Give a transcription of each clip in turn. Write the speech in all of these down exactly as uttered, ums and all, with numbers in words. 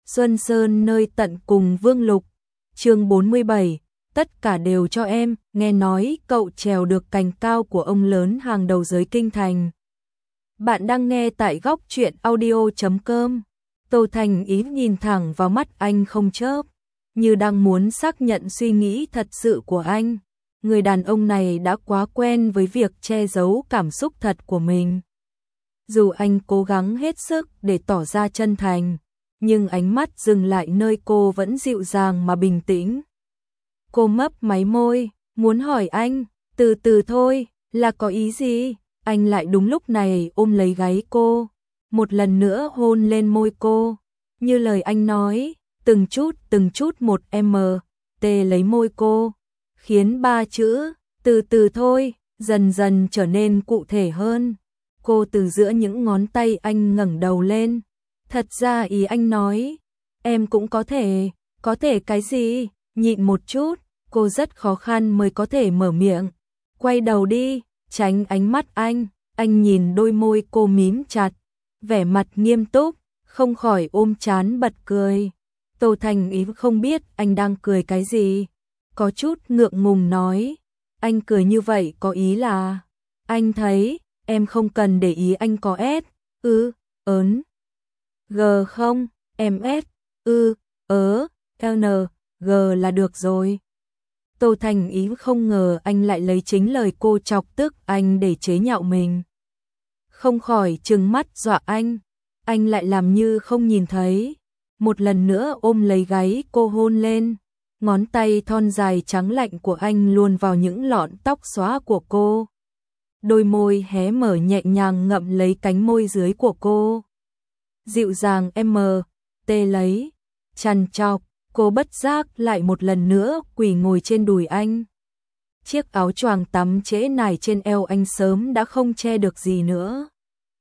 Xuân Sơn nơi tận cùng Vương Lục. Chương bốn mươi bảy, tất cả đều cho em, nghe nói cậu trèo được cành cao của ông lớn hàng đầu giới kinh thành. Bạn đang nghe tại góc truyện audio chấm com. Tô Thành Ý nhìn thẳng vào mắt anh không chớp, như đang muốn xác nhận suy nghĩ thật sự của anh. Người đàn ông này đã quá quen với việc che giấu cảm xúc thật của mình. Dù anh cố gắng hết sức để tỏ ra chân thành, nhưng ánh mắt dừng lại nơi cô vẫn dịu dàng mà bình tĩnh. Cô mấp máy môi, muốn hỏi anh, từ từ thôi, là có ý gì? Anh lại đúng lúc này ôm lấy gáy cô, một lần nữa hôn lên môi cô. Như lời anh nói, từng chút từng chút một em tê lấy môi cô, khiến ba chữ, từ từ thôi, dần dần trở nên cụ thể hơn. Cô từ giữa những ngón tay anh ngẩng đầu lên. Thật ra ý anh nói, em cũng có thể, có thể cái gì, nhịn một chút, cô rất khó khăn mới có thể mở miệng. Quay đầu đi, tránh ánh mắt anh, anh nhìn đôi môi cô mím chặt, vẻ mặt nghiêm túc, không khỏi ôm trán bật cười. Tô Thành Ý không biết anh đang cười cái gì, có chút ngượng ngùng nói, anh cười như vậy có ý là, anh thấy, em không cần để ý anh có S, ư, ớn. G không, em S, ư, ớ, N, G là được rồi. Tô Thành Ý không ngờ anh lại lấy chính lời cô chọc tức anh để chế nhạo mình. Không khỏi trừng mắt dọa anh, anh lại làm như không nhìn thấy. Một lần nữa ôm lấy gáy cô hôn lên, ngón tay thon dài trắng lạnh của anh luồn vào những lọn tóc xóa của cô. Đôi môi hé mở nhẹ nhàng ngậm lấy cánh môi dưới của cô. Dịu dàng em tê lấy, chằn chọc, cô bất giác lại một lần nữa quỳ ngồi trên đùi anh. Chiếc áo choàng tắm trễ nải trên eo anh sớm đã không che được gì nữa.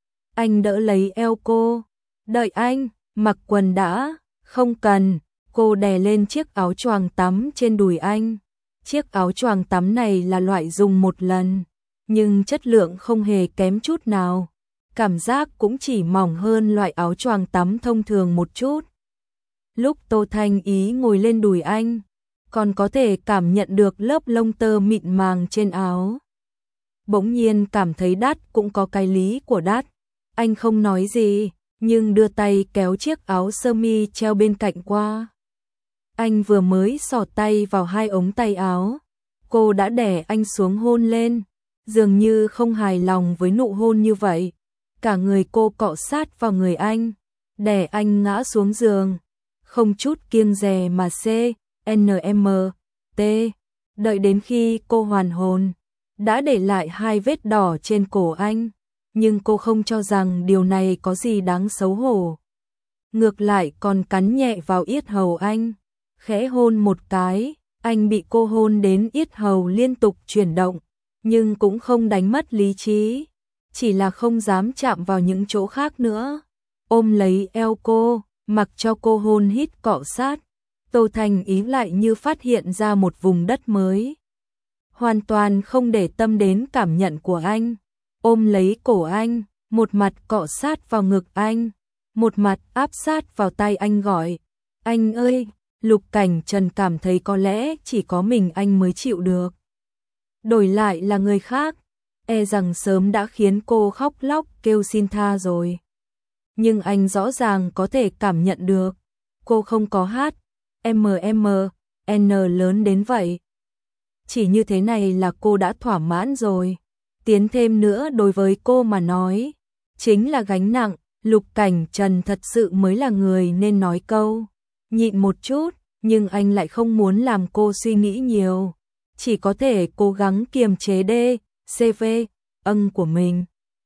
Anh đỡ lấy eo cô, đợi anh, mặc quần đã, không cần, cô đè lên chiếc áo choàng tắm trên đùi anh. Chiếc áo choàng tắm này là loại dùng một lần, nhưng chất lượng không hề kém chút nào. Cảm giác cũng chỉ mỏng hơn loại áo choàng tắm thông thường một chút. Lúc Tô Thanh Ý ngồi lên đùi anh, còn có thể cảm nhận được lớp lông tơ mịn màng trên áo. Bỗng nhiên cảm thấy đắt cũng có cái lý của đắt. Anh không nói gì, nhưng đưa tay kéo chiếc áo sơ mi treo bên cạnh qua. Anh vừa mới xỏ tay vào hai ống tay áo, cô đã đè anh xuống hôn lên, dường như không hài lòng với nụ hôn như vậy. Cả người cô cọ sát vào người anh, đè anh ngã xuống giường, không chút kiêng dè mà C, N M, T. Đợi đến khi cô hoàn hồn, đã để lại hai vết đỏ trên cổ anh, nhưng cô không cho rằng điều này có gì đáng xấu hổ. Ngược lại còn cắn nhẹ vào yết hầu anh, khẽ hôn một cái, anh bị cô hôn đến yết hầu liên tục chuyển động, nhưng cũng không đánh mất lý trí. Chỉ là không dám chạm vào những chỗ khác nữa. Ôm lấy eo cô, mặc cho cô hôn hít cọ sát. Tô Thành Ý lại như phát hiện ra một vùng đất mới. Hoàn toàn không để tâm đến cảm nhận của anh. Ôm lấy cổ anh, một mặt cọ sát vào ngực anh, một mặt áp sát vào tay anh gọi. Anh ơi, Lục Cảnh Trần cảm thấy có lẽ chỉ có mình anh mới chịu được. Đổi lại là người khác, e rằng sớm đã khiến cô khóc lóc kêu xin tha rồi. Nhưng anh rõ ràng có thể cảm nhận được, cô không có hát, M M, N lớn đến vậy. Chỉ như thế này là cô đã thỏa mãn rồi. Tiến thêm nữa đối với cô mà nói, chính là gánh nặng. Lục Cảnh Trần thật sự mới là người nên nói câu nhịn một chút, nhưng anh lại không muốn làm cô suy nghĩ nhiều. Chỉ có thể cố gắng kiềm chế đê, xê vê, âng của mình.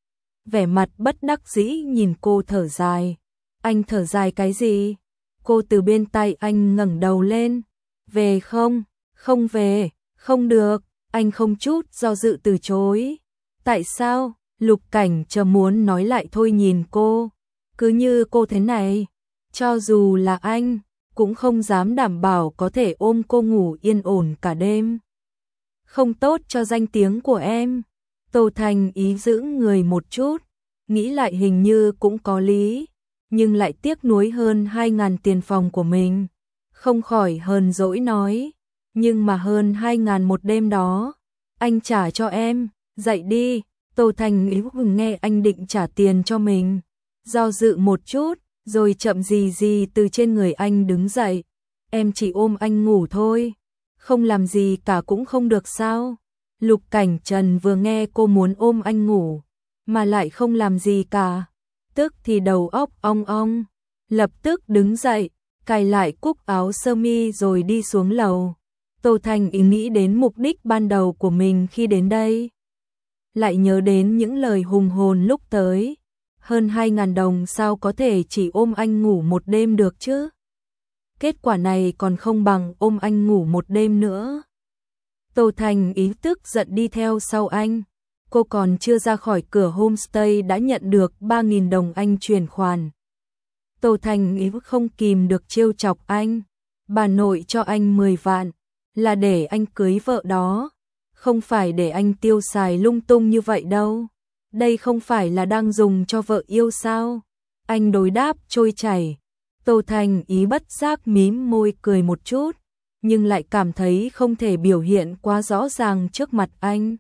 Vẻ mặt bất đắc dĩ nhìn cô thở dài. Anh thở dài cái gì? Cô từ bên tay anh ngẩng đầu lên. Về không? Không về, không được. Anh không chút do dự từ chối. Tại sao? Lục Cảnh chờ muốn nói lại thôi nhìn cô. Cứ như cô thế này, cho dù là anh, cũng không dám đảm bảo có thể ôm cô ngủ yên ổn cả đêm. Không tốt cho danh tiếng của em. Tô Thành Ý giữ người một chút, nghĩ lại hình như cũng có lý, nhưng lại tiếc nuối hơn hai ngàn tiền phòng của mình. Không khỏi hờn dỗi nói, nhưng mà hơn hai ngàn một đêm đó, anh trả cho em, dậy đi. Tô Thành Ý nghe anh định trả tiền cho mình, do dự một chút, rồi chậm gì gì từ trên người anh đứng dậy. Em chỉ ôm anh ngủ thôi, không làm gì cả cũng không được sao? Lục Cảnh Trần vừa nghe cô muốn ôm anh ngủ, mà lại không làm gì cả, tức thì đầu óc ong ong, lập tức đứng dậy, cài lại cúc áo sơ mi rồi đi xuống lầu. Tô Thành Ý nghĩ đến mục đích ban đầu của mình khi đến đây, lại nhớ đến những lời hùng hồn lúc tới. Hơn hai ngàn đồng sao có thể chỉ ôm anh ngủ một đêm được chứ? Kết quả này còn không bằng ôm anh ngủ một đêm nữa. Tô Thành Ý tức giận đi theo sau anh. Cô còn chưa ra khỏi cửa homestay đã nhận được ba nghìn đồng anh chuyển khoản. Tô Thành Ý không kìm được trêu chọc anh. Bà nội cho anh mười vạn, là để anh cưới vợ đó, không phải để anh tiêu xài lung tung như vậy đâu. Đây không phải là đang dùng cho vợ yêu sao? Anh đối đáp trôi chảy. Tô Thành Ý bất giác mím môi cười một chút, nhưng lại cảm thấy không thể biểu hiện quá rõ ràng trước mặt anh.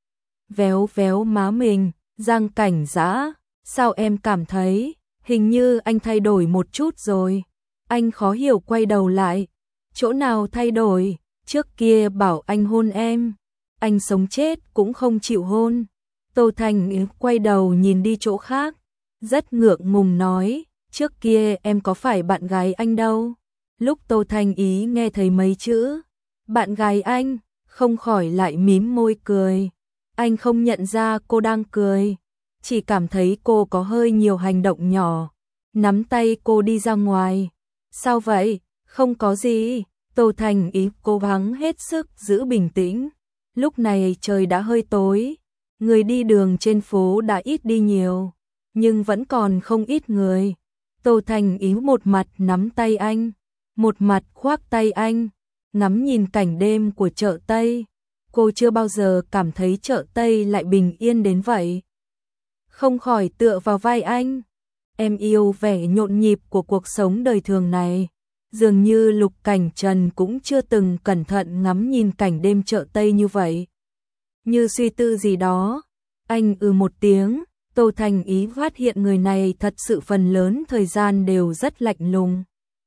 Véo véo má mình, Giang Cảnh Dã, sao em cảm thấy, hình như anh thay đổi một chút rồi. Anh khó hiểu quay đầu lại, chỗ nào thay đổi, trước kia bảo anh hôn em, anh sống chết cũng không chịu hôn. Tô Thành Ý quay đầu nhìn đi chỗ khác, rất ngượng ngùng nói, trước kia em có phải bạn gái anh đâu. Lúc Tô Thành Ý nghe thấy mấy chữ bạn gái anh, không khỏi lại mím môi cười. Anh không nhận ra cô đang cười, chỉ cảm thấy cô có hơi nhiều hành động nhỏ, nắm tay cô đi ra ngoài. Sao vậy? Không có gì. Tô Thành Ý cố gắng hết sức giữ bình tĩnh. Lúc này trời đã hơi tối, người đi đường trên phố đã ít đi nhiều, nhưng vẫn còn không ít người. Tô Thành Ý một mặt nắm tay anh, một mặt khoác tay anh, ngắm nhìn cảnh đêm của chợ Tây. Cô chưa bao giờ cảm thấy chợ Tây lại bình yên đến vậy. Không khỏi tựa vào vai anh. Em yêu vẻ nhộn nhịp của cuộc sống đời thường này. Dường như Lục Cảnh Trần cũng chưa từng cẩn thận ngắm nhìn cảnh đêm chợ Tây như vậy. Như suy tư gì đó, anh ừ một tiếng. Tô Thành Ý phát hiện người này thật sự phần lớn thời gian đều rất lạnh lùng.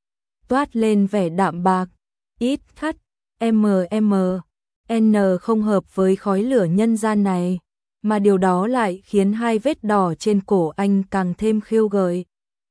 Toát lên vẻ đạm bạc, ít khắt, M M, N không hợp với khói lửa nhân gian này, mà điều đó lại khiến hai vết đỏ trên cổ anh càng thêm khiêu gợi.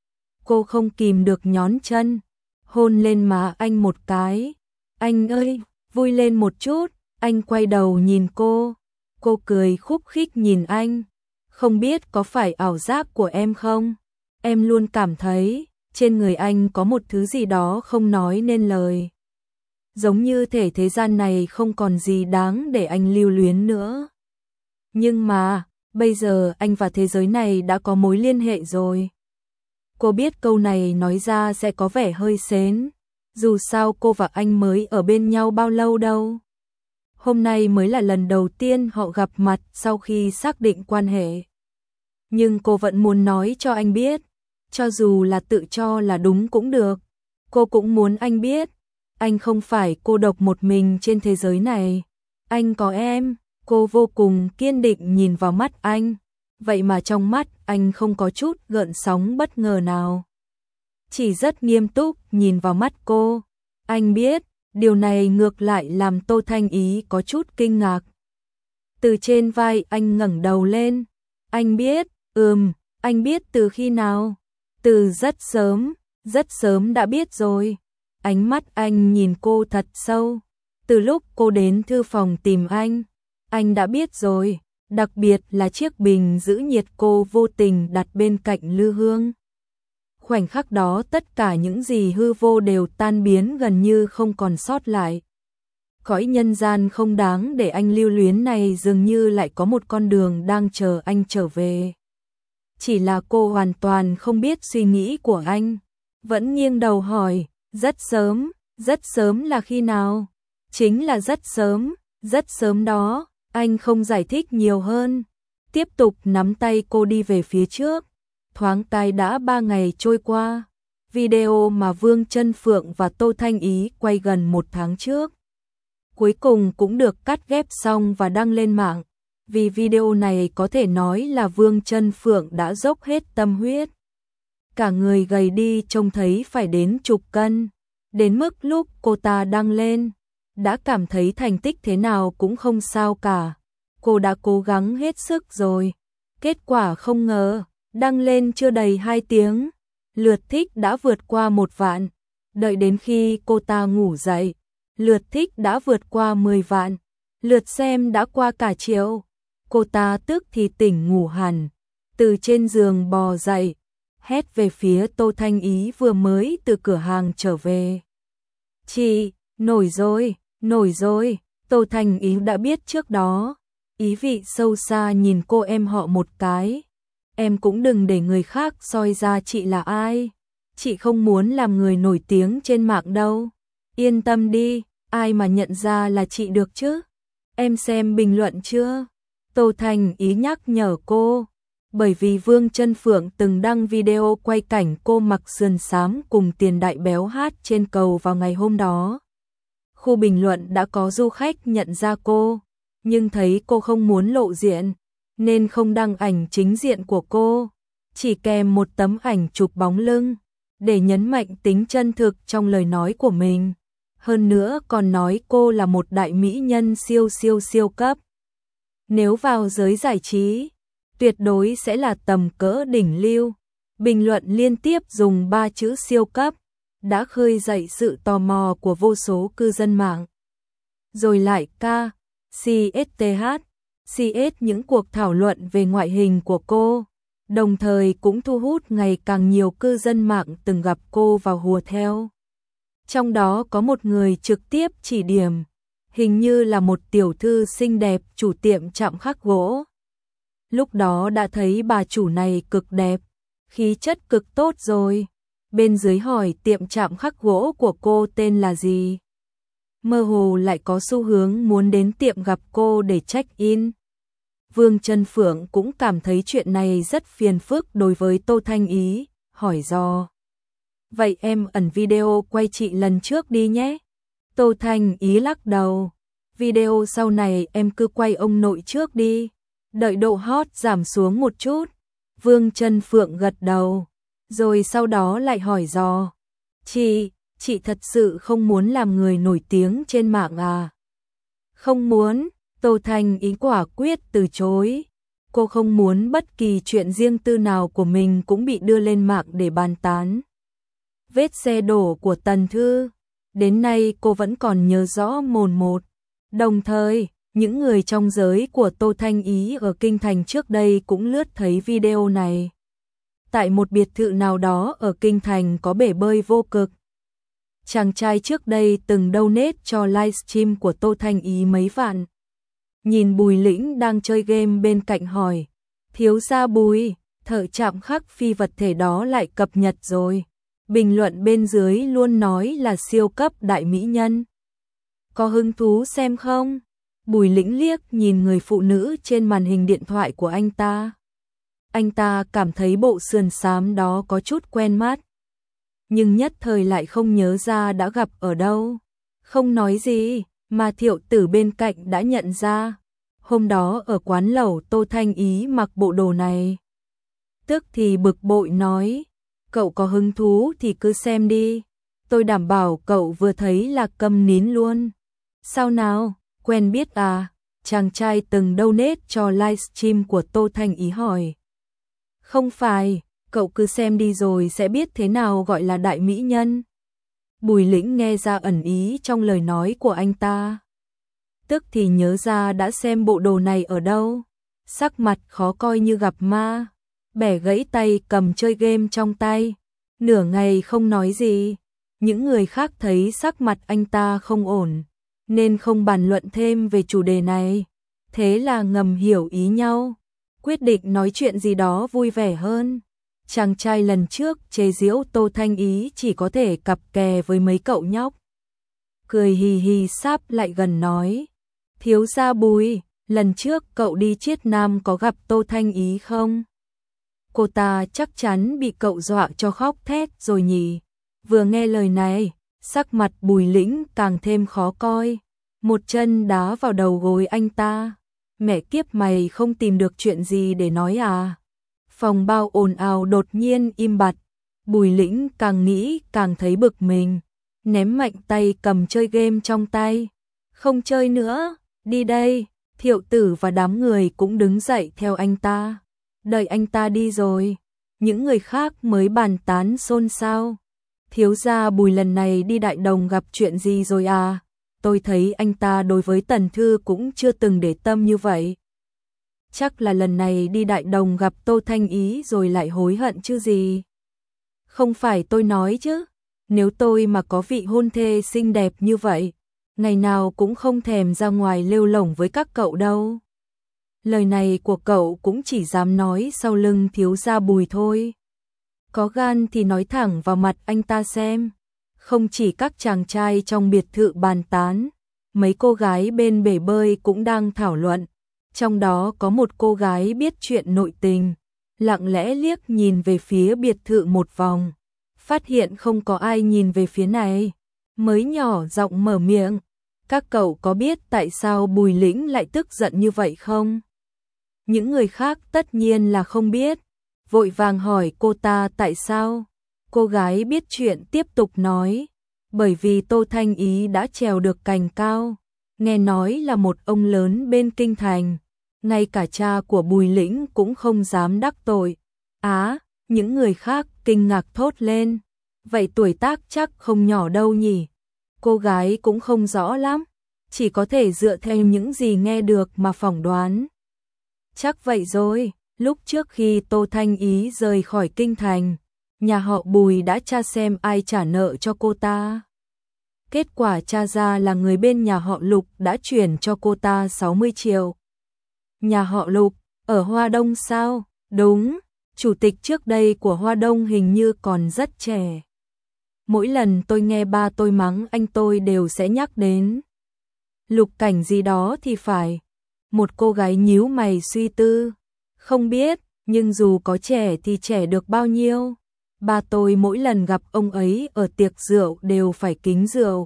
Cô không kìm được nhón chân, hôn lên má anh một cái. Anh ơi, vui lên một chút. Anh quay đầu nhìn cô, cô cười khúc khích nhìn anh. Không biết có phải ảo giác của em không? Em luôn cảm thấy trên người anh có một thứ gì đó không nói nên lời. Giống như thể thế gian này không còn gì đáng để anh lưu luyến nữa. Nhưng mà, bây giờ anh và thế giới này đã có mối liên hệ rồi. Cô biết câu này nói ra sẽ có vẻ hơi sến. Dù sao cô và anh mới ở bên nhau bao lâu đâu. Hôm nay mới là lần đầu tiên họ gặp mặt sau khi xác định quan hệ. Nhưng cô vẫn muốn nói cho anh biết, cho dù là tự cho là đúng cũng được. Cô cũng muốn anh biết, anh không phải cô độc một mình trên thế giới này. Anh có em. Cô vô cùng kiên định nhìn vào mắt anh. Vậy mà trong mắt anh không có chút gợn sóng bất ngờ nào. Chỉ rất nghiêm túc nhìn vào mắt cô. Anh biết, điều này ngược lại làm Tô Thanh Ý có chút kinh ngạc. Từ trên vai anh ngẩng đầu lên. Anh biết, ừm, anh biết từ khi nào? Từ rất sớm, rất sớm đã biết rồi. Ánh mắt anh nhìn cô thật sâu. Từ lúc cô đến thư phòng tìm anh, anh đã biết rồi, đặc biệt là chiếc bình giữ nhiệt cô vô tình đặt bên cạnh lư hương. Khoảnh khắc đó tất cả những gì hư vô đều tan biến gần như không còn sót lại. Cõi nhân gian không đáng để anh lưu luyến này dường như lại có một con đường đang chờ anh trở về. Chỉ là cô hoàn toàn không biết suy nghĩ của anh, vẫn nghiêng đầu hỏi, rất sớm, rất sớm là khi nào? Chính là rất sớm, rất sớm đó. Anh không giải thích nhiều hơn, tiếp tục nắm tay cô đi về phía trước. Thoáng cái đã ba ngày trôi qua, video mà Vương Chân Phượng và Tô Thanh Ý quay gần một tháng trước cuối cùng cũng được cắt ghép xong và đăng lên mạng. Vì video này có thể nói là Vương Chân Phượng đã dốc hết tâm huyết. Cả người gầy đi trông thấy phải đến chục cân. Đến mức lúc cô ta đăng lên, đã cảm thấy thành tích thế nào cũng không sao cả. Cô đã cố gắng hết sức rồi. Kết quả không ngờ, đăng lên chưa đầy hai tiếng, lượt thích đã vượt qua một vạn. Đợi đến khi cô ta ngủ dậy, lượt thích đã vượt qua mười vạn. Lượt xem đã qua cả triệu. Cô ta tức thì tỉnh ngủ hẳn, từ trên giường bò dậy, hét về phía Tô Thanh Ý vừa mới từ cửa hàng trở về. Chị, nổi rồi, nổi rồi. Tô Thanh Ý đã biết trước đó, ý vị sâu xa nhìn cô em họ một cái. Em cũng đừng để người khác soi ra chị là ai. Chị không muốn làm người nổi tiếng trên mạng đâu. Yên tâm đi, ai mà nhận ra là chị được chứ. Em xem bình luận chưa? Tô Thanh Ý nhắc nhở cô, bởi vì Vương Chân Phượng từng đăng video quay cảnh cô mặc sườn xám cùng Tiền Đại Béo hát trên cầu vào ngày hôm đó. Khu bình luận đã có du khách nhận ra cô, nhưng thấy cô không muốn lộ diện, nên không đăng ảnh chính diện của cô, chỉ kèm một tấm ảnh chụp bóng lưng, để nhấn mạnh tính chân thực trong lời nói của mình. Hơn nữa còn nói cô là một đại mỹ nhân siêu siêu siêu cấp. Nếu vào giới giải trí, tuyệt đối sẽ là tầm cỡ đỉnh lưu. Bình luận liên tiếp dùng ba chữ siêu cấp, đã khơi dậy sự tò mò của vô số cư dân mạng. Rồi lại ca, xê ét tê hát, xê ét những cuộc thảo luận về ngoại hình của cô, đồng thời cũng thu hút ngày càng nhiều cư dân mạng từng gặp cô vào hùa theo. Trong đó có một người trực tiếp chỉ điểm, hình như là một tiểu thư xinh đẹp chủ tiệm chạm khắc gỗ. Lúc đó đã thấy bà chủ này cực đẹp, khí chất cực tốt rồi. Bên dưới hỏi tiệm chạm khắc gỗ của cô tên là gì. Mơ hồ lại có xu hướng muốn đến tiệm gặp cô để check-in. Vương Chân Phượng cũng cảm thấy chuyện này rất phiền phức đối với Tô Thanh Ý, hỏi do. Vậy em ẩn video quay chị lần trước đi nhé. Tô Thanh Ý lắc đầu. Video sau này em cứ quay ông nội trước đi. Đợi độ hot giảm xuống một chút. Vương Chân Phượng gật đầu. Rồi sau đó lại hỏi dò. Chị, chị thật sự không muốn làm người nổi tiếng trên mạng à? Không muốn, Tô Thanh Ý quả quyết từ chối. Cô không muốn bất kỳ chuyện riêng tư nào của mình cũng bị đưa lên mạng để bàn tán. Vết xe đổ của Tần Thư, đến nay cô vẫn còn nhớ rõ mồn một. Đồng thời, những người trong giới của Tô Thanh Ý ở Kinh Thành trước đây cũng lướt thấy video này. Tại một biệt thự nào đó ở Kinh Thành có bể bơi vô cực. Chàng trai trước đây từng donate cho livestream của Tô Thanh Ý mấy vạn. Nhìn Bùi Lĩnh đang chơi game bên cạnh hỏi. Thiếu gia Bùi, thợ chạm khắc phi vật thể đó lại cập nhật rồi. Bình luận bên dưới luôn nói là siêu cấp đại mỹ nhân. Có hứng thú xem không? Bùi Lĩnh liếc nhìn người phụ nữ trên màn hình điện thoại của anh ta. Anh ta cảm thấy bộ sườn xám đó có chút quen mắt. Nhưng nhất thời lại không nhớ ra đã gặp ở đâu. Không nói gì, mà Thiệu Tử bên cạnh đã nhận ra. Hôm đó ở quán lẩu Tô Thanh Ý mặc bộ đồ này. Tức thì bực bội nói. Cậu có hứng thú thì cứ xem đi. Tôi đảm bảo cậu vừa thấy là câm nín luôn. Sao nào, quen biết à? Chàng trai từng donate cho livestream của Tô Thanh Ý hỏi. Không phải, cậu cứ xem đi rồi sẽ biết thế nào gọi là đại mỹ nhân. Bùi Lĩnh nghe ra ẩn ý trong lời nói của anh ta. Tức thì nhớ ra đã xem bộ đồ này ở đâu. Sắc mặt khó coi như gặp ma. Bẻ gãy tay cầm chơi game trong tay. Nửa ngày không nói gì. Những người khác thấy sắc mặt anh ta không ổn, nên không bàn luận thêm về chủ đề này. Thế là ngầm hiểu ý nhau, quyết định nói chuyện gì đó vui vẻ hơn. Chàng trai lần trước chế giễu Tô Thanh Ý chỉ có thể cặp kè với mấy cậu nhóc. Cười hì hì sáp lại gần nói. Thiếu gia Bùi, lần trước cậu đi Chiết Nam có gặp Tô Thanh Ý không? cô ta chắc chắn bị cậu dọa cho khóc thét rồi nhỉ. Vừa nghe lời này, sắc mặt Bùi Lĩnh càng thêm khó coi, một chân đá vào đầu gối anh ta. Mẹ kiếp mày không tìm được chuyện gì để nói à? Phòng bao ồn ào đột nhiên im bặt, Bùi Lĩnh càng nghĩ càng thấy bực mình, ném mạnh tay cầm chơi game trong tay. Không chơi nữa, đi đây. Thiệu Tử và đám người cũng đứng dậy theo anh ta. Đợi anh ta đi rồi, những người khác mới bàn tán xôn xao. Thiếu gia Bùi lần này đi Đại Đồng gặp chuyện gì rồi à? Tôi thấy anh ta đối với Tần Thư cũng chưa từng để tâm như vậy. Chắc là lần này đi Đại Đồng gặp Tô Thanh Ý rồi lại hối hận chứ gì. Không phải tôi nói chứ, nếu tôi mà có vị hôn thê xinh đẹp như vậy, ngày nào cũng không thèm ra ngoài lêu lổng với các cậu đâu. Lời này của cậu cũng chỉ dám nói sau lưng thiếu gia Bùi thôi. Có gan thì nói thẳng vào mặt anh ta xem. Không chỉ các chàng trai trong biệt thự bàn tán, mấy cô gái bên bể bơi cũng đang thảo luận. Trong đó có một cô gái biết chuyện nội tình, lặng lẽ liếc nhìn về phía biệt thự một vòng, phát hiện không có ai nhìn về phía này, mới nhỏ giọng mở miệng. Các cậu có biết tại sao Bùi Lĩnh lại tức giận như vậy không? Những người khác tất nhiên là không biết, vội vàng hỏi cô ta tại sao. Cô gái biết chuyện tiếp tục nói, bởi vì Tô Thanh Ý đã trèo được cành cao, nghe nói là một ông lớn bên kinh thành, ngay cả cha của Bùi Lĩnh cũng không dám đắc tội. Á, à, những người khác kinh ngạc thốt lên, vậy tuổi tác chắc không nhỏ đâu nhỉ? Cô gái cũng không rõ lắm, chỉ có thể dựa theo những gì nghe được mà phỏng đoán. Chắc vậy rồi, lúc trước khi Tô Thanh Ý rời khỏi kinh thành, nhà họ Bùi đã tra xem ai trả nợ cho cô ta. Kết quả tra ra là người bên nhà họ Lục đã chuyển cho cô ta sáu mươi triệu. Nhà họ Lục, ở Hoa Đông sao? Đúng, chủ tịch trước đây của Hoa Đông hình như còn rất trẻ. Mỗi lần tôi nghe ba tôi mắng anh tôi đều sẽ nhắc đến Lục Cảnh gì đó thì phải. Một cô gái nhíu mày suy tư. Không biết, nhưng dù có trẻ thì trẻ được bao nhiêu. Ba tôi mỗi lần gặp ông ấy ở tiệc rượu đều phải kính rượu.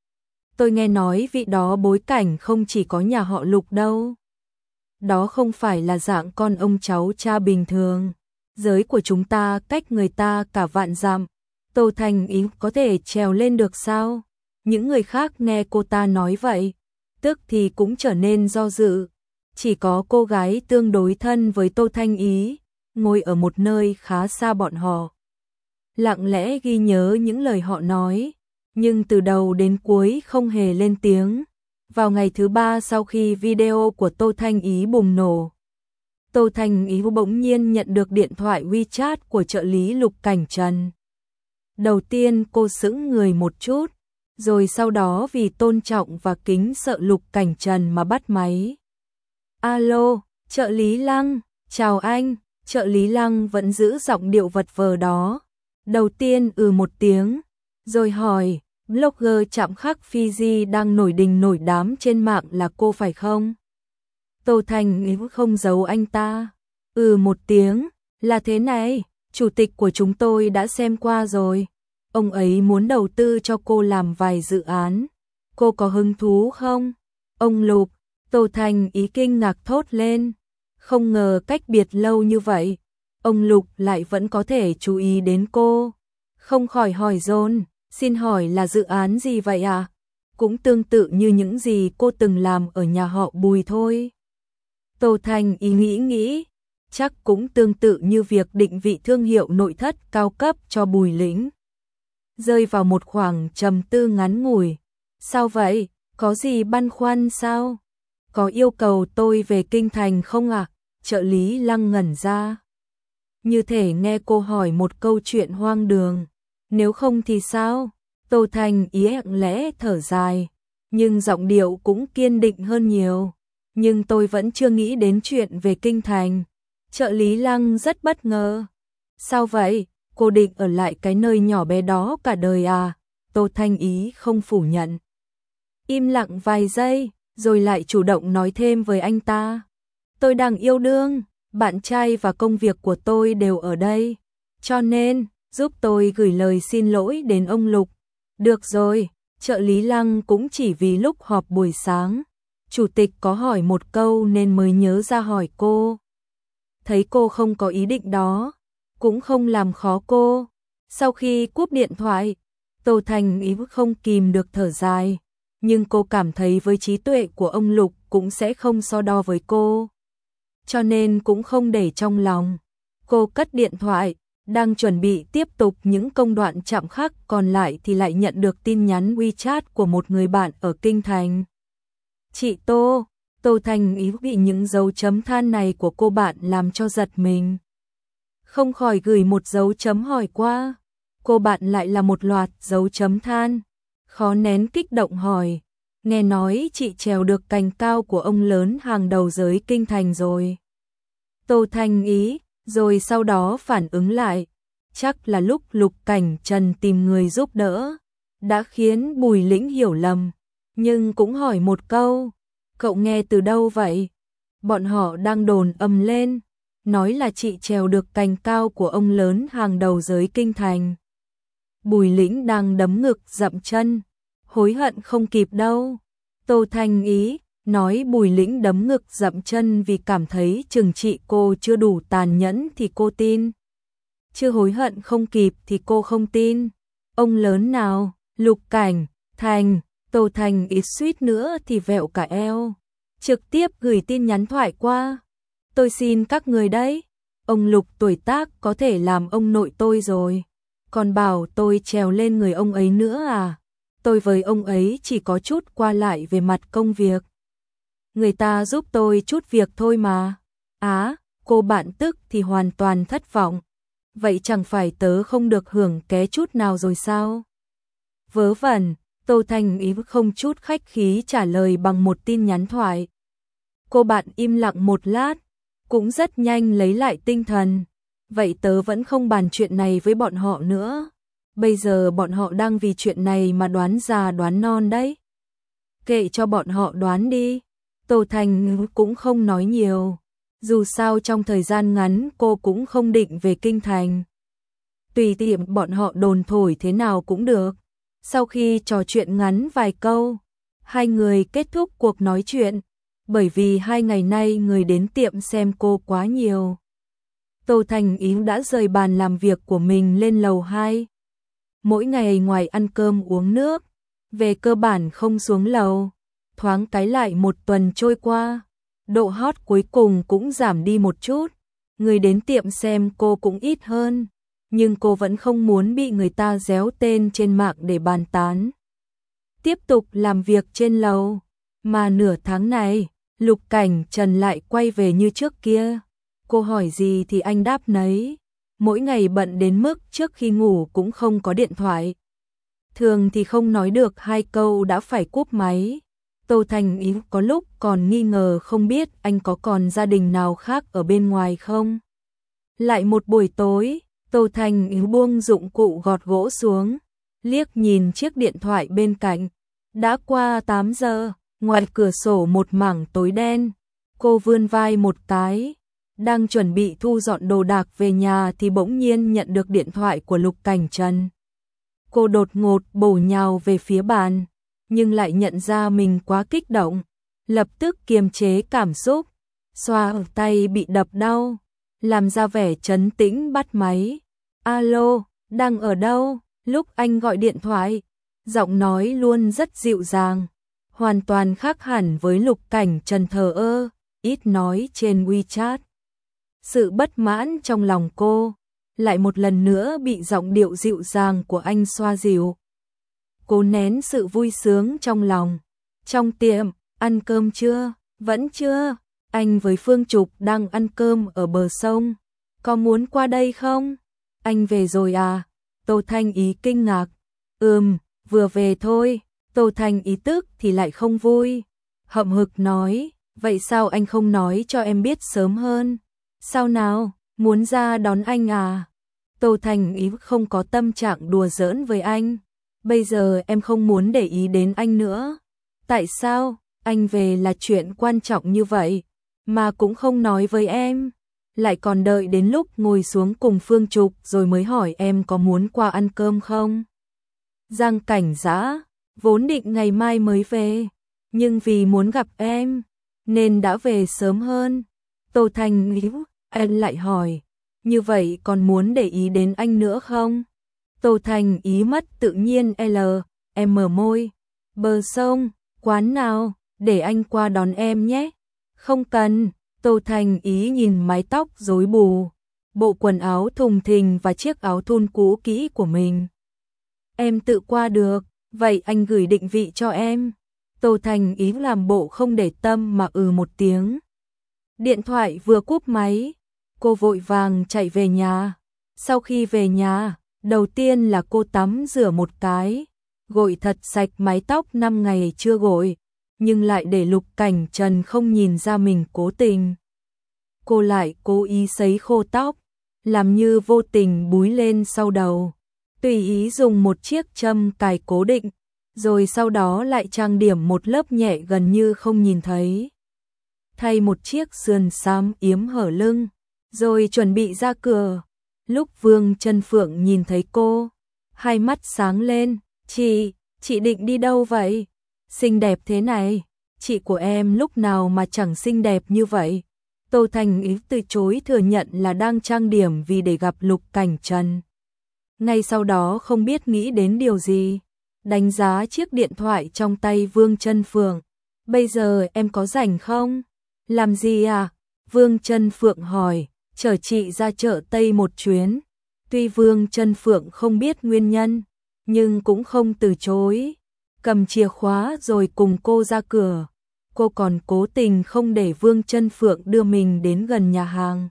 Tôi nghe nói vị đó bối cảnh không chỉ có nhà họ Lục đâu. Đó không phải là dạng con ông cháu cha bình thường. Giới của chúng ta cách người ta cả vạn dặm. Tô Thanh Ý có thể trèo lên được sao? Những người khác nghe cô ta nói vậy, tức thì cũng trở nên do dự. Chỉ có cô gái tương đối thân với Tô Thanh Ý, ngồi ở một nơi khá xa bọn họ, lặng lẽ ghi nhớ những lời họ nói, nhưng từ đầu đến cuối không hề lên tiếng. Vào ngày thứ ba sau khi video của Tô Thanh Ý bùng nổ, Tô Thanh Ý bỗng nhiên nhận được điện thoại WeChat của trợ lý Lục Cảnh Trần. Đầu tiên cô sững người một chút, rồi sau đó vì tôn trọng và kính sợ Lục Cảnh Trần mà bắt máy. Alo, trợ lý Lăng, chào anh. Trợ lý Lăng vẫn giữ giọng điệu vật vờ đó. Đầu tiên ừ một tiếng, rồi hỏi, blogger Trạm Khắc Fiji đang nổi đình nổi đám trên mạng là cô phải không? Tô Thanh Ý không giấu anh ta. Ừ một tiếng, là thế này, chủ tịch của chúng tôi đã xem qua rồi. Ông ấy muốn đầu tư cho cô làm vài dự án. Cô có hứng thú không? Ông Lục, Tô Thanh Ý kinh ngạc thốt lên. Không ngờ cách biệt lâu như vậy, ông Lục lại vẫn có thể chú ý đến cô. Không khỏi hỏi dồn, xin hỏi là dự án gì vậy à? Cũng tương tự như những gì cô từng làm ở nhà họ Bùi thôi. Tô Thanh Ý nghĩ nghĩ, chắc cũng tương tự như việc định vị thương hiệu nội thất cao cấp cho Bùi Lĩnh. Rơi vào một khoảng trầm tư ngắn ngủi. Sao vậy? Có gì băn khoăn sao? Có yêu cầu tôi về kinh thành không ạ? À? Trợ lý Lăng ngẩn ra. Như thể nghe cô hỏi một câu chuyện hoang đường. Nếu không thì sao? Tô Thanh Ý lẽ thở dài, nhưng giọng điệu cũng kiên định hơn nhiều. Nhưng tôi vẫn chưa nghĩ đến chuyện về kinh thành. Trợ lý Lăng rất bất ngờ. Sao vậy? Cô định ở lại cái nơi nhỏ bé đó cả đời à? Tô Thanh Ý không phủ nhận. Im lặng vài giây, rồi lại chủ động nói thêm với anh ta. Tôi đang yêu đương, Bạn trai và công việc của tôi đều ở đây, cho nên giúp tôi gửi lời xin lỗi đến ông Lục. Được rồi, trợ lý Lăng cũng chỉ vì lúc họp buổi sáng, chủ tịch có hỏi một câu nên mới nhớ ra hỏi cô. Thấy cô không có ý định đó, cũng không làm khó cô. Sau khi cúp điện thoại, Tô Thành Ý không kìm được thở dài, nhưng cô cảm thấy với trí tuệ của ông Lục cũng sẽ không so đo với cô, cho nên cũng không để trong lòng. Cô cất điện thoại, đang chuẩn bị tiếp tục những công đoạn chạm khắc còn lại thì lại nhận được tin nhắn WeChat của một người bạn ở Kinh Thành. Chị Tô, Tô Thành Ý bị những dấu chấm than này của cô bạn làm cho giật mình. Không khỏi gửi một dấu chấm hỏi qua, cô bạn lại là một loạt dấu chấm than. Khó nén kích động hỏi, nghe nói chị trèo được cành cao của ông lớn hàng đầu giới Kinh Thành rồi. Tô Thành Ý, rồi sau đó phản ứng lại, chắc là lúc Lục Cảnh Trần tìm người giúp đỡ, đã khiến Bùi Lĩnh hiểu lầm, nhưng cũng hỏi một câu, cậu nghe từ đâu vậy? Bọn họ đang đồn ầm lên, nói là chị trèo được cành cao của ông lớn hàng đầu giới Kinh Thành. Bùi Lĩnh đang đấm ngực dậm chân, hối hận không kịp đâu. Tô Thành Ý nói Bùi Lĩnh đấm ngực dậm chân vì cảm thấy trừng trị cô chưa đủ tàn nhẫn thì cô tin. Chưa hối hận không kịp thì cô không tin. Ông lớn nào, Lục Cảnh, Thành, Tô Thành Ý suýt nữa thì vẹo cả eo. Trực tiếp gửi tin nhắn thoại qua. Tôi xin các người đấy, ông Lục tuổi tác có thể làm ông nội tôi rồi. Còn bảo tôi trèo lên người ông ấy nữa à? Tôi với ông ấy chỉ có chút qua lại về mặt công việc. Người ta giúp tôi chút việc thôi mà. Á, cô bạn tức thì hoàn toàn thất vọng. Vậy chẳng phải tớ không được hưởng ké chút nào rồi sao? Vớ vẩn, Tô Thành Ý không chút khách khí trả lời bằng một tin nhắn thoại. Cô bạn im lặng một lát, cũng rất nhanh lấy lại tinh thần. Vậy tớ vẫn không bàn chuyện này với bọn họ nữa. Bây giờ bọn họ đang vì chuyện này mà đoán già đoán non đấy. Kệ cho bọn họ đoán đi. Tô Thành cũng không nói nhiều. Dù sao trong thời gian ngắn cô cũng không định về Kinh Thành. Tùy tiệm bọn họ đồn thổi thế nào cũng được. Sau khi trò chuyện ngắn vài câu, hai người kết thúc cuộc nói chuyện. Bởi vì hai ngày nay người đến tiệm xem cô quá nhiều. Tô Thành Ý đã rời bàn làm việc của mình lên lầu hai. Mỗi ngày ngoài ăn cơm uống nước, về cơ bản không xuống lầu. Thoáng cái lại một tuần trôi qua, độ hot cuối cùng cũng giảm đi một chút. Người đến tiệm xem cô cũng ít hơn, nhưng cô vẫn không muốn bị người ta réo tên trên mạng để bàn tán. Tiếp tục làm việc trên lầu, mà nửa tháng này, Lục Cảnh Trần lại quay về như trước kia. Cô hỏi gì thì anh đáp nấy. Mỗi ngày bận đến mức trước khi ngủ cũng không có điện thoại. Thường thì không nói được hai câu đã phải cúp máy. Tô Thành Ý có lúc còn nghi ngờ không biết anh có còn gia đình nào khác ở bên ngoài không. Lại một buổi tối, Tô Thành Ý buông dụng cụ gọt gỗ xuống, liếc nhìn chiếc điện thoại bên cạnh. Đã qua tám giờ, ngoài cửa sổ một mảng tối đen. Cô vươn vai một cái, đang chuẩn bị thu dọn đồ đạc về nhà thì bỗng nhiên nhận được điện thoại của Lục Cảnh Trần. Cô đột ngột bổ nhào về phía bàn, nhưng lại nhận ra mình quá kích động, lập tức kiềm chế cảm xúc, xoa ở tay bị đập đau, làm ra vẻ trấn tĩnh bắt máy. Alo, đang ở đâu? Lúc anh gọi điện thoại, giọng nói luôn rất dịu dàng, hoàn toàn khác hẳn với Lục Cảnh Trần thờ ơ, ít nói trên WeChat. Sự bất mãn trong lòng cô lại một lần nữa bị giọng điệu dịu dàng của anh xoa dịu. Cô nén sự vui sướng trong lòng. Trong tiệm, ăn cơm chưa? Vẫn chưa. Anh với Phương Trục đang ăn cơm ở bờ sông. Có muốn qua đây không? Anh về rồi à? Tô Thanh Ý kinh ngạc. Ừm, vừa về thôi. Tô Thanh Ý tức thì lại không vui. Hậm hực nói, vậy sao anh không nói cho em biết sớm hơn? Sao nào, muốn ra đón anh à? Tô Thành Ý không có tâm trạng đùa giỡn với anh. Bây giờ em không muốn để ý đến anh nữa. Tại sao? Anh về là chuyện quan trọng như vậy, mà cũng không nói với em. lại còn đợi đến lúc ngồi xuống cùng Phương Trục rồi mới hỏi em có muốn qua ăn cơm không. Giang Cảnh Dã vốn định ngày mai mới về, nhưng vì muốn gặp em, nên đã về sớm hơn. Tô Thanh nghĩ, em lại hỏi, như vậy còn muốn để ý đến anh nữa không? Tô Thanh ý mất tự nhiên L, em mở môi, bờ sông, quán nào, để anh qua đón em nhé. Không cần, Tô Thanh ý nhìn mái tóc rối bù, bộ quần áo thùng thình và chiếc áo thun cũ kỹ của mình. Em tự qua được, vậy anh gửi định vị cho em. Tô Thanh ý làm bộ không để tâm mà ừ một tiếng. Điện thoại vừa cúp máy, cô vội vàng chạy về nhà. Sau khi về nhà, đầu tiên là cô tắm rửa một cái, gội thật sạch mái tóc năm ngày chưa gội, nhưng lại để Lục Cảnh Trần không nhìn ra mình cố tình. Cô lại cố ý sấy khô tóc, làm như vô tình búi lên sau đầu, tùy ý dùng một chiếc châm cài cố định, rồi sau đó lại trang điểm một lớp nhẹ gần như không nhìn thấy. Thay một chiếc sườn xám yếm hở lưng, rồi chuẩn bị ra cửa. Lúc Vương Chân Phượng nhìn thấy cô, hai mắt sáng lên, "Chị, chị định đi đâu vậy? Xinh đẹp thế này, chị của em lúc nào mà chẳng xinh đẹp như vậy." Tô Thanh ý từ chối thừa nhận là đang trang điểm vì để gặp Lục Cảnh Trần. Ngay sau đó không biết nghĩ đến điều gì, đánh giá chiếc điện thoại trong tay Vương Chân Phượng. "Bây giờ em có rảnh không?" "Làm gì à?" Vương Chân Phượng hỏi. "Chở chị ra chợ Tây một chuyến." Tuy Vương Chân Phượng không biết nguyên nhân, nhưng cũng không từ chối. Cầm chìa khóa rồi cùng cô ra cửa. Cô còn cố tình không để Vương Chân Phượng đưa mình đến gần nhà hàng.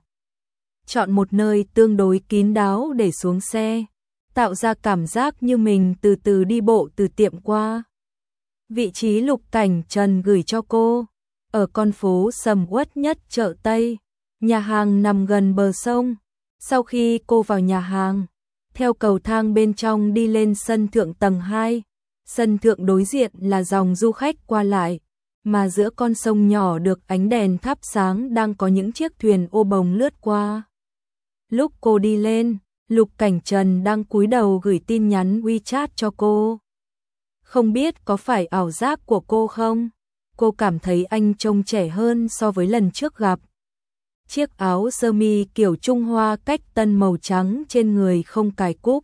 Chọn một nơi tương đối kín đáo để xuống xe, tạo ra cảm giác như mình từ từ đi bộ từ tiệm qua. Vị trí Lục Cảnh Trần gửi cho cô, ở con phố sầm uất nhất chợ Tây. Nhà hàng nằm gần bờ sông. Sau khi cô vào nhà hàng, theo cầu thang bên trong đi lên sân thượng tầng hai. Sân thượng đối diện là dòng du khách qua lại, mà giữa con sông nhỏ được ánh đèn thắp sáng đang có những chiếc thuyền ô bồng lướt qua. Lúc cô đi lên, Lục Cảnh Trần đang cúi đầu gửi tin nhắn WeChat cho cô. Không biết có phải ảo giác của cô không? Cô cảm thấy anh trông trẻ hơn so với lần trước gặp. Chiếc áo sơ mi kiểu Trung Hoa cách tân màu trắng trên người không cài cúc,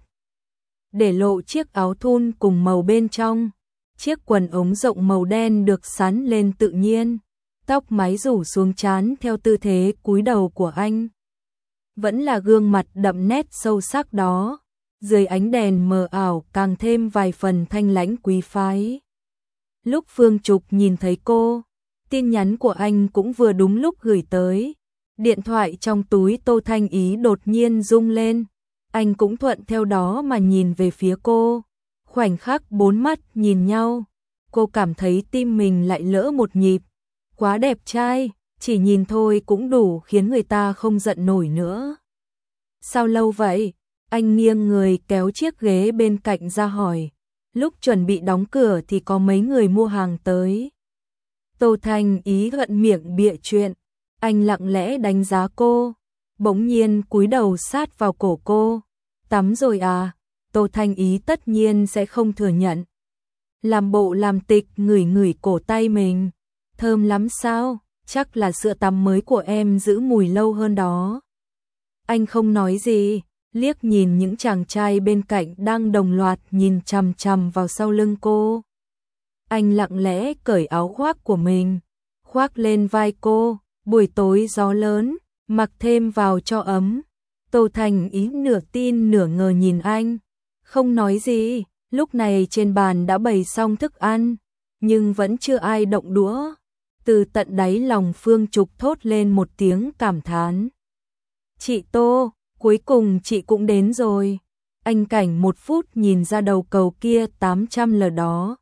để lộ chiếc áo thun cùng màu bên trong. Chiếc quần ống rộng màu đen được sắn lên tự nhiên, tóc mái rủ xuống trán theo tư thế cúi đầu của anh. Vẫn là gương mặt đậm nét sâu sắc đó, dưới ánh đèn mờ ảo càng thêm vài phần thanh lãnh quý phái. Lúc Phương Trục nhìn thấy cô, tin nhắn của anh cũng vừa đúng lúc gửi tới. Điện thoại trong túi Tô Thanh ý đột nhiên rung lên, anh cũng thuận theo đó mà nhìn về phía cô. Khoảnh khắc bốn mắt nhìn nhau, cô cảm thấy tim mình lại lỡ một nhịp. Quá đẹp trai, chỉ nhìn thôi cũng đủ khiến người ta không giận nổi nữa. "Sao lâu vậy?" Anh nghiêng người kéo chiếc ghế bên cạnh ra hỏi. Lúc chuẩn bị đóng cửa thì có mấy người mua hàng tới. Tô Thanh ý gận miệng bịa chuyện. Anh lặng lẽ đánh giá cô, bỗng nhiên cúi đầu sát vào cổ cô. "Tắm rồi à?" Tô Thanh ý tất nhiên sẽ không thừa nhận. Làm bộ làm tịch ngửi ngửi cổ tay mình. "Thơm lắm sao? Chắc là sữa tắm mới của em giữ mùi lâu hơn đó." Anh không nói gì, liếc nhìn những chàng trai bên cạnh đang đồng loạt nhìn chằm chằm vào sau lưng cô. Anh lặng lẽ cởi áo khoác của mình, khoác lên vai cô. Buổi tối gió lớn, mặc thêm vào cho ấm. Tô Thanh ý nửa tin nửa ngờ nhìn anh, không nói gì. Lúc này trên bàn đã bày xong thức ăn, nhưng vẫn chưa ai động đũa. Từ tận đáy lòng Phương Trục thốt lên một tiếng cảm thán. "Chị Tô, cuối cùng chị cũng đến rồi." Anh cảnh một phút nhìn ra đầu cầu kia tám trăm lờ đó.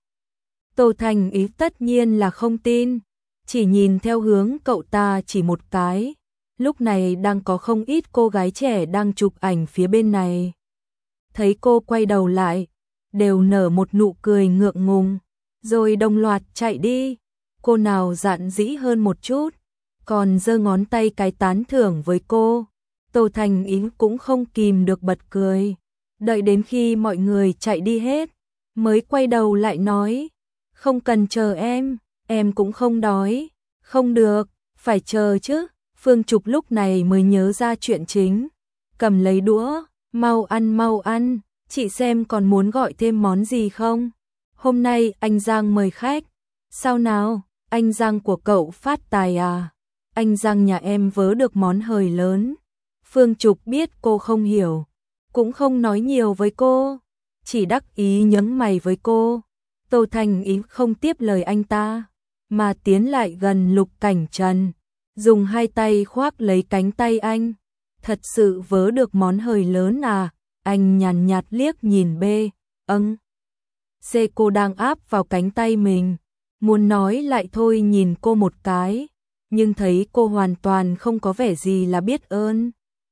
Tô Thanh ý tất nhiên là không tin, chỉ nhìn theo hướng cậu ta chỉ một cái. Lúc này đang có không ít cô gái trẻ đang chụp ảnh phía bên này. Thấy cô quay đầu lại, đều nở một nụ cười ngượng ngùng, rồi đồng loạt chạy đi. Cô nào dạn dĩ hơn một chút, còn giơ ngón tay cái tán thưởng với cô. Tô Thành Ý cũng không kìm được bật cười. Đợi đến khi mọi người chạy đi hết, mới quay đầu lại nói, không cần chờ em, em cũng không đói. Không được, phải chờ chứ. Phương Trục lúc này mới nhớ ra chuyện chính, cầm lấy đũa, mau ăn mau ăn, chị xem còn muốn gọi thêm món gì không? Hôm nay anh Giang mời khách. Sao nào, anh Giang của cậu phát tài à? Anh Giang nhà em vớ được món hời lớn. Phương Trục biết cô không hiểu, cũng không nói nhiều với cô, chỉ đắc ý nhướng mày với cô. Tô Thành Ý không tiếp lời anh ta, mà tiến lại gần Lục Cảnh Trần, dùng hai tay khoác lấy cánh tay anh. Thật sự vớ được món hời lớn à? Anh nhàn nhạt liếc nhìn B, âng. C cô đang áp vào cánh tay mình, muốn nói lại thôi nhìn cô một cái, nhưng thấy cô hoàn toàn không có vẻ gì là biết ơn,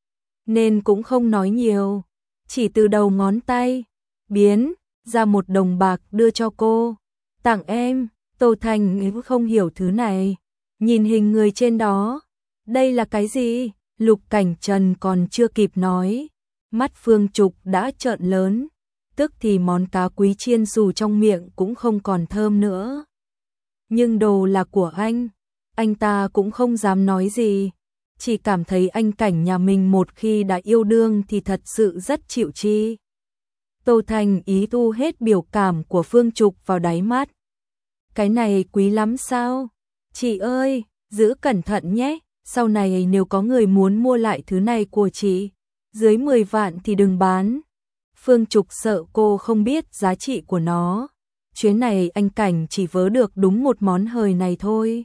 nên cũng không nói nhiều, chỉ từ đầu ngón tay biến ra một đồng bạc đưa cho cô. Tặng em. Tô Thành không hiểu thứ này, nhìn hình người trên đó, đây là cái gì? Lục Cảnh Trần còn chưa kịp nói, mắt Phương Trục đã trợn lớn, tức thì món cá quý chiên xù trong miệng cũng không còn thơm nữa. Nhưng đồ là của anh, anh ta cũng không dám nói gì, chỉ cảm thấy anh Cảnh nhà mình một khi đã yêu đương thì thật sự rất chịu chi. Tô Thành Ý thu hết biểu cảm của Phương Trục vào đáy mắt. Cái này quý lắm sao? Chị ơi, giữ cẩn thận nhé, sau này nếu có người muốn mua lại thứ này của chị, dưới mười vạn thì đừng bán. Phương Trục sợ cô không biết giá trị của nó. Chuyến này anh Cảnh chỉ vớ được đúng một món hời này thôi.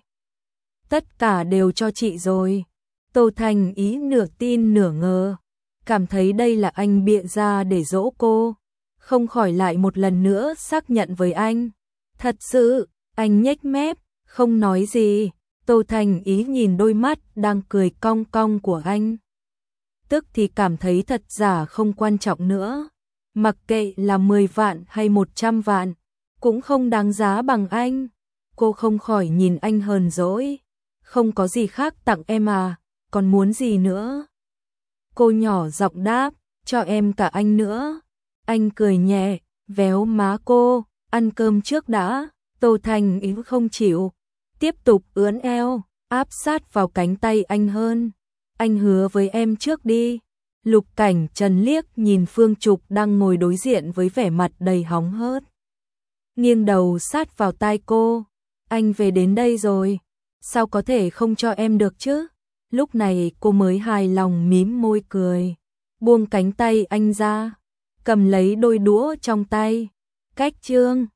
Tất cả đều cho chị rồi. Tô Thành Ý nửa tin nửa ngờ, cảm thấy đây là anh bịa ra để dỗ cô, không khỏi lại một lần nữa xác nhận với anh. Thật sự, anh nhếch mép, không nói gì. Tô Thành Ý nhìn đôi mắt đang cười cong cong của anh, tức thì cảm thấy thật giả không quan trọng nữa. Mặc kệ là mười vạn hay một trăm vạn, cũng không đáng giá bằng anh. Cô không khỏi nhìn anh hờn dỗi. Không có gì khác tặng em à, còn muốn gì nữa? Cô nhỏ giọng đáp, cho em cả anh nữa. Anh cười nhẹ, véo má cô, ăn cơm trước đã. Tô Thành Ý không chịu, tiếp tục ưỡn eo, áp sát vào cánh tay anh hơn. Anh hứa với em trước đi. Lục Cảnh Trần liếc nhìn Phương Trục đang ngồi đối diện với vẻ mặt đầy hóng hớt, nghiêng đầu sát vào tai cô. Anh về đến đây rồi, sao có thể không cho em được chứ? Lúc này cô mới hài lòng mím môi cười, buông cánh tay anh ra, cầm lấy đôi đũa trong tay. Cách chương